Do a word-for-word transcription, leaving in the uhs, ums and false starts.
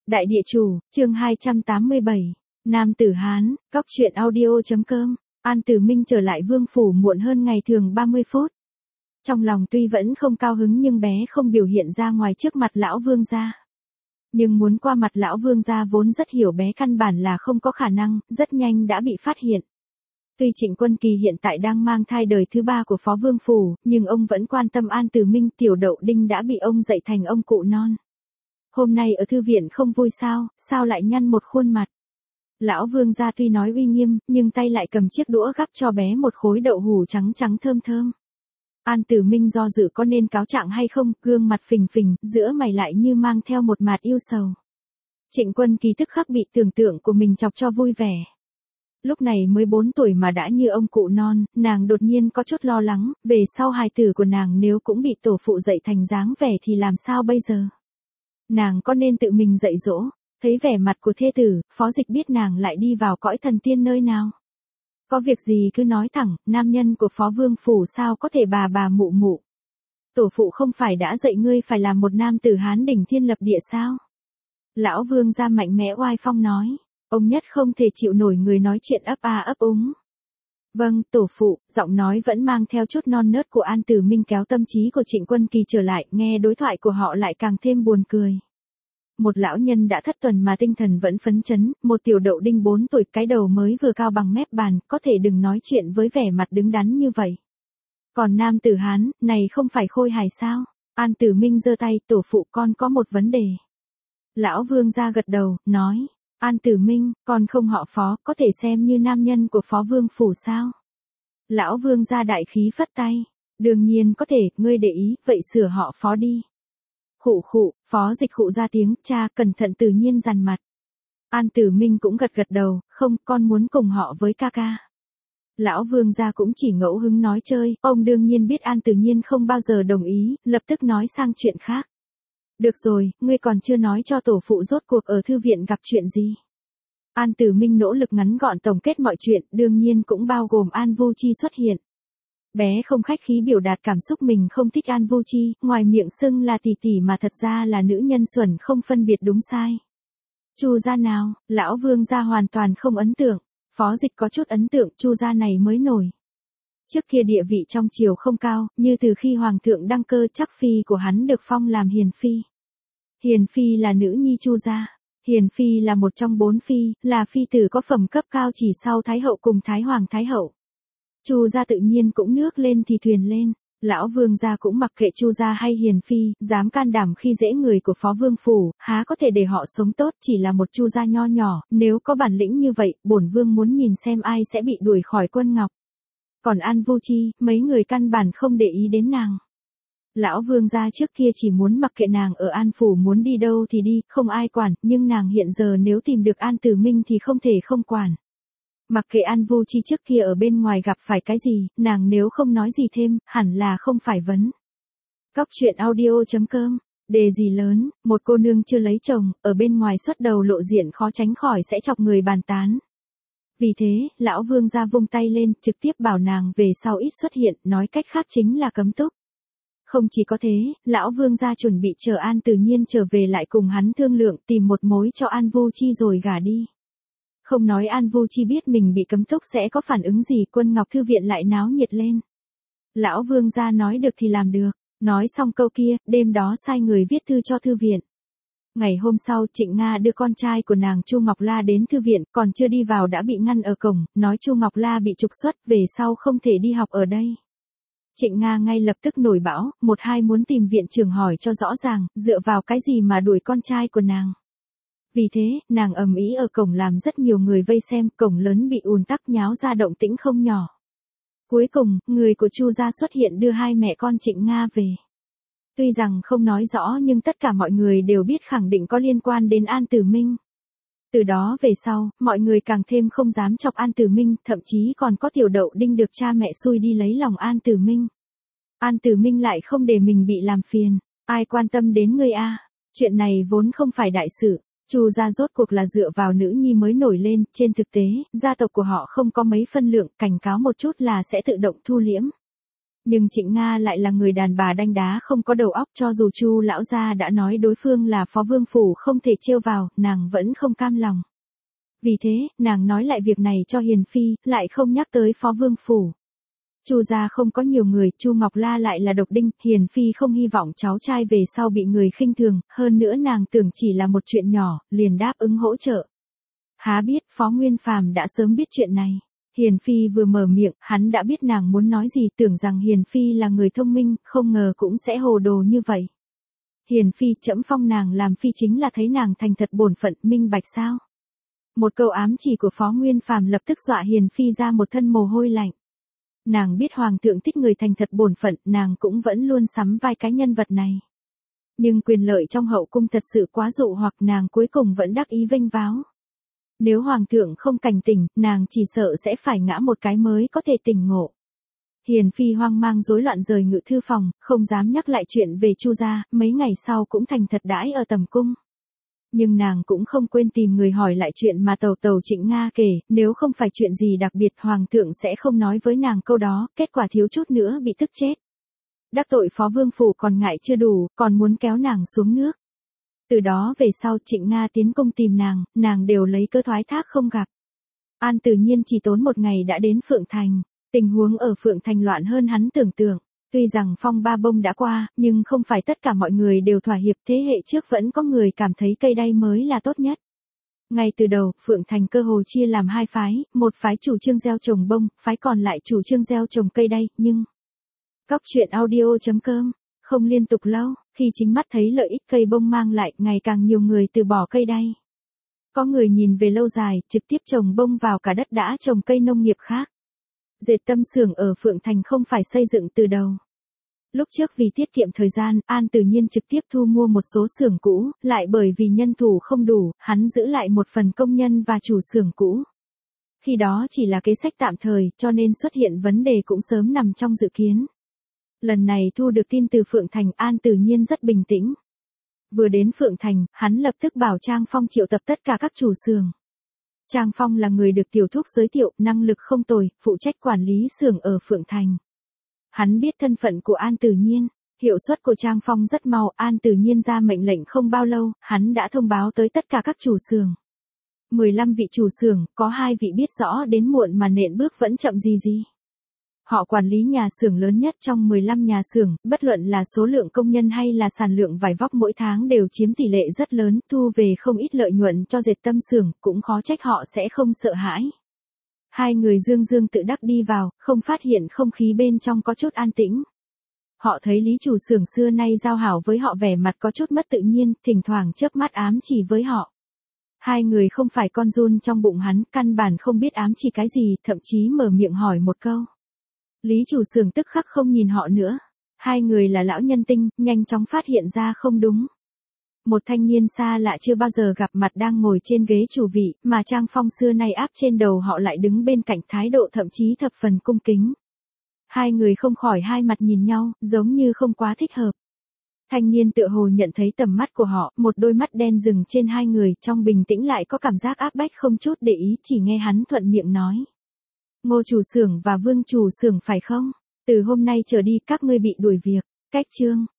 Đại địa chủ, chương hai trăm tám mươi bảy. Nam tử Hán, góc truyện audio.com. An Tử Minh trở lại vương phủ muộn hơn ngày thường ba mươi phút. Trong lòng tuy vẫn không cao hứng nhưng bé không biểu hiện ra ngoài trước mặt lão vương gia. Nhưng muốn qua mặt lão vương gia vốn rất hiểu bé căn bản là không có khả năng, rất nhanh đã bị phát hiện. Tuy Trịnh Quân Kỳ hiện tại đang mang thai đời thứ ba của phó vương phủ, nhưng ông vẫn quan tâm An Tử Minh. Tiểu Đậu Đinh đã bị ông dạy thành ông cụ non. Hôm nay ở thư viện không vui sao, sao lại nhăn một khuôn mặt. Lão vương gia tuy nói uy nghiêm, nhưng tay lại cầm chiếc đũa gắp cho bé một khối đậu hủ trắng trắng thơm thơm. An Tử Minh do dự có nên cáo trạng hay không, gương mặt phình phình, giữa mày lại như mang theo một mạt yêu sầu. Trịnh Quân Kỳ tức khắc bị tưởng tượng của mình chọc cho vui vẻ. Lúc này mới bốn tuổi mà đã như ông cụ non, nàng đột nhiên có chút lo lắng, về sau hài tử của nàng nếu cũng bị tổ phụ dạy thành dáng vẻ thì làm sao bây giờ? Nàng có nên tự mình dạy dỗ? Thấy vẻ mặt của thê tử, Phó Dịch biết nàng lại đi vào cõi thần tiên nơi nào. Có việc gì cứ nói thẳng, nam nhân của Phó Vương Phủ sao có thể bà bà mụ mụ. Tổ phụ không phải đã dạy ngươi phải làm một nam tử Hán đỉnh thiên lập địa sao? Lão Vương ra mạnh mẽ oai phong nói, ông nhất không thể chịu nổi người nói chuyện ấp a ấp úng. Vâng, tổ phụ, giọng nói vẫn mang theo chút non nớt của An Tử Minh kéo tâm trí của Trịnh Quân Kỳ trở lại, nghe đối thoại của họ lại càng thêm buồn cười. Một lão nhân đã thất tuần mà tinh thần vẫn phấn chấn, một tiểu đậu đinh bốn tuổi cái đầu mới vừa cao bằng mép bàn, có thể đừng nói chuyện với vẻ mặt đứng đắn như vậy. Còn nam tử Hán, này không phải khôi hài sao? An Tử Minh giơ tay, tổ phụ con có một vấn đề. Lão Vương ra gật đầu, nói. An Tử Minh, con không họ Phó, có thể xem như nam nhân của Phó Vương Phủ sao? Lão Vương ra đại khí phất tay. Đương nhiên có thể, ngươi để ý, vậy sửa họ Phó đi. Khụ khụ, Phó Dịch khụ ra tiếng, cha cẩn thận tự nhiên dằn mặt. An Tử Minh cũng gật gật đầu, không, con muốn cùng họ với ca ca. Lão Vương gia cũng chỉ ngẫu hứng nói chơi, ông đương nhiên biết An Tử Nhiên không bao giờ đồng ý, lập tức nói sang chuyện khác. Được rồi, ngươi còn chưa nói cho tổ phụ rốt cuộc ở thư viện gặp chuyện gì. An Tử Minh nỗ lực ngắn gọn tổng kết mọi chuyện, đương nhiên cũng bao gồm An Vô Chi xuất hiện. Bé không khách khí biểu đạt cảm xúc mình không thích An Vô Chi, ngoài miệng xưng là tỷ tỷ mà thật ra là nữ nhân xuẩn không phân biệt đúng sai. Chu gia nào, lão Vương gia hoàn toàn không ấn tượng, Phó Dịch có chút ấn tượng, Chu gia này mới nổi. Trước kia địa vị trong triều không cao, như từ khi hoàng thượng đăng cơ chắc phi của hắn được phong làm hiền phi. Hiền phi là nữ nhi Chu gia. Hiền phi là một trong bốn phi, là phi tử có phẩm cấp cao chỉ sau Thái hậu cùng Thái hoàng Thái hậu. Chu gia tự nhiên cũng nước lên thì thuyền lên, lão Vương gia cũng mặc kệ Chu gia hay hiền phi, dám can đảm khi dễ người của Phó Vương phủ, há có thể để họ sống tốt, chỉ là một Chu gia nho nhỏ, nếu có bản lĩnh như vậy, bổn vương muốn nhìn xem ai sẽ bị đuổi khỏi quân ngọc. Còn An Vô Chi, mấy người căn bản không để ý đến nàng. Lão Vương gia trước kia chỉ muốn mặc kệ nàng ở An phủ muốn đi đâu thì đi, không ai quản, nhưng nàng hiện giờ nếu tìm được An Tử Minh thì không thể không quản. Mặc kệ An Vô Chi trước kia ở bên ngoài gặp phải cái gì, nàng nếu không nói gì thêm, hẳn là không phải vấn. Góc truyện audio.com. Đề gì lớn, một cô nương chưa lấy chồng, ở bên ngoài xuất đầu lộ diện khó tránh khỏi sẽ chọc người bàn tán. Vì thế, lão Vương gia vung tay lên, trực tiếp bảo nàng về sau ít xuất hiện, nói cách khác chính là cấm túc. Không chỉ có thế, lão Vương gia chuẩn bị chờ An Tử Nhiên trở về lại cùng hắn thương lượng tìm một mối cho An Vô Chi rồi gả đi. Không nói An Vô Chi biết mình bị cấm túc sẽ có phản ứng gì, quân ngọc thư viện lại náo nhiệt lên. Lão Vương gia nói được thì làm được, nói xong câu kia, đêm đó sai người viết thư cho thư viện. Ngày hôm sau Trịnh Nga đưa con trai của nàng Chu Ngọc La đến thư viện, còn chưa đi vào đã bị ngăn ở cổng, nói Chu Ngọc La bị trục xuất, về sau không thể đi học ở đây. Trịnh Nga ngay lập tức nổi bão, một hai muốn tìm viện trưởng hỏi cho rõ ràng, dựa vào cái gì mà đuổi con trai của nàng. Vì thế, nàng ầm ĩ ở cổng làm rất nhiều người vây xem, cổng lớn bị ùn tắc nháo ra động tĩnh không nhỏ. Cuối cùng, người của Chu gia xuất hiện đưa hai mẹ con Trịnh Nga về. Tuy rằng không nói rõ nhưng tất cả mọi người đều biết khẳng định có liên quan đến An Tử Minh. Từ đó về sau, mọi người càng thêm không dám chọc An Tử Minh, thậm chí còn có tiểu đậu đinh được cha mẹ xui đi lấy lòng An Tử Minh. An Tử Minh lại không để mình bị làm phiền, ai quan tâm đến ngươi a? Chuyện này vốn không phải đại sự. Chu gia rốt cuộc là dựa vào nữ nhi mới nổi lên, trên thực tế, gia tộc của họ không có mấy phân lượng, cảnh cáo một chút là sẽ tự động thu liễm. Nhưng Trịnh Nga lại là người đàn bà đanh đá không có đầu óc, cho dù Chu lão gia đã nói đối phương là phó vương phủ không thể trêu vào, nàng vẫn không cam lòng. Vì thế, nàng nói lại việc này cho Hiền Phi, lại không nhắc tới phó vương phủ. Chu gia không có nhiều người, Chu Ngọc La lại là độc đinh, Hiền Phi không hy vọng cháu trai về sau bị người khinh thường, hơn nữa nàng tưởng chỉ là một chuyện nhỏ, liền đáp ứng hỗ trợ. Há biết Phó Nguyên Phàm đã sớm biết chuyện này. Hiền Phi vừa mở miệng, hắn đã biết nàng muốn nói gì, tưởng rằng Hiền Phi là người thông minh, không ngờ cũng sẽ hồ đồ như vậy. Hiền Phi trẫm phong nàng làm phi chính là thấy nàng thành thật bổn phận, minh bạch sao? Một câu ám chỉ của Phó Nguyên Phàm lập tức dọa Hiền Phi ra một thân mồ hôi lạnh. Nàng biết Hoàng thượng thích người thành thật bổn phận, nàng cũng vẫn luôn sắm vai cái nhân vật này. Nhưng quyền lợi trong hậu cung thật sự quá dụ hoặc, nàng cuối cùng vẫn đắc ý vênh váo. Nếu Hoàng thượng không cảnh tỉnh, nàng chỉ sợ sẽ phải ngã một cái mới có thể tỉnh ngộ. Hiền Phi hoang mang rối loạn rời ngự thư phòng, không dám nhắc lại chuyện về Chu gia, mấy ngày sau cũng thành thật đãi ở tầm cung. Nhưng nàng cũng không quên tìm người hỏi lại chuyện mà tàu tàu Trịnh Nga kể, nếu không phải chuyện gì đặc biệt Hoàng thượng sẽ không nói với nàng câu đó, kết quả thiếu chút nữa bị tức chết. Đắc tội phó vương phủ còn ngại chưa đủ, còn muốn kéo nàng xuống nước. Từ đó về sau Trịnh Nga tiến cung tìm nàng, nàng đều lấy cơ thoái thác không gặp. An Tử Nhiên chỉ tốn một ngày đã đến Phượng Thành, tình huống ở Phượng Thành loạn hơn hắn tưởng tượng. Tuy rằng phong ba bông đã qua, nhưng không phải tất cả mọi người đều thỏa hiệp, thế hệ trước vẫn có người cảm thấy cây đay mới là tốt nhất. Ngay từ đầu, Phượng Thành cơ hồ chia làm hai phái, một phái chủ trương gieo trồng bông, phái còn lại chủ trương gieo trồng cây đay, nhưng... Cóc truyện audio chấm com, không liên tục lâu, khi chính mắt thấy lợi ích cây bông mang lại, ngày càng nhiều người từ bỏ cây đay. Có người nhìn về lâu dài, trực tiếp trồng bông vào cả đất đã trồng cây nông nghiệp khác. Dệt tâm xưởng ở Phượng Thành không phải xây dựng từ đầu. Lúc trước vì tiết kiệm thời gian, An Tử Nhiên trực tiếp thu mua một số xưởng cũ, lại bởi vì nhân thủ không đủ, hắn giữ lại một phần công nhân và chủ xưởng cũ. Khi đó chỉ là kế sách tạm thời, cho nên xuất hiện vấn đề cũng sớm nằm trong dự kiến. Lần này thu được tin từ Phượng Thành, An Tử Nhiên rất bình tĩnh. Vừa đến Phượng Thành, hắn lập tức bảo Trang Phong triệu tập tất cả các chủ xưởng. Trang Phong là người được tiểu thúc giới thiệu, năng lực không tồi, phụ trách quản lý xưởng ở Phượng Thành. Hắn biết thân phận của An Tử Nhiên, hiệu suất của Trang Phong rất mau, An Tử Nhiên ra mệnh lệnh không bao lâu, hắn đã thông báo tới tất cả các chủ xưởng. mười lăm vị chủ xưởng, có hai vị biết rõ đến muộn mà nện bước vẫn chậm gì gì. Họ quản lý nhà xưởng lớn nhất trong mười lăm nhà xưởng, bất luận là số lượng công nhân hay là sản lượng vải vóc mỗi tháng đều chiếm tỷ lệ rất lớn, thu về không ít lợi nhuận cho dệt tâm xưởng, cũng khó trách họ sẽ không sợ hãi. Hai người dương dương tự đắc đi vào, không phát hiện không khí bên trong có chút an tĩnh. Họ thấy lý chủ xưởng xưa nay giao hảo với họ vẻ mặt có chút mất tự nhiên, thỉnh thoảng chớp mắt ám chỉ với họ. Hai người không phải con giun trong bụng hắn, căn bản không biết ám chỉ cái gì, thậm chí mở miệng hỏi một câu. Lý chủ xưởng tức khắc không nhìn họ nữa. Hai người là lão nhân tinh, nhanh chóng phát hiện ra không đúng. Một thanh niên xa lạ chưa bao giờ gặp mặt đang ngồi trên ghế chủ vị, mà Trang Phong xưa nay áp trên đầu họ lại đứng bên cạnh, thái độ thậm chí thập phần cung kính. Hai người không khỏi hai mặt nhìn nhau, giống như không quá thích hợp. Thanh niên tựa hồ nhận thấy tầm mắt của họ, một đôi mắt đen dừng trên hai người, trong bình tĩnh lại có cảm giác áp bách, không chút để ý, chỉ nghe hắn thuận miệng nói. Ngô chủ xưởng và Vương chủ xưởng phải không? Từ hôm nay trở đi các ngươi bị đuổi việc. Cách chương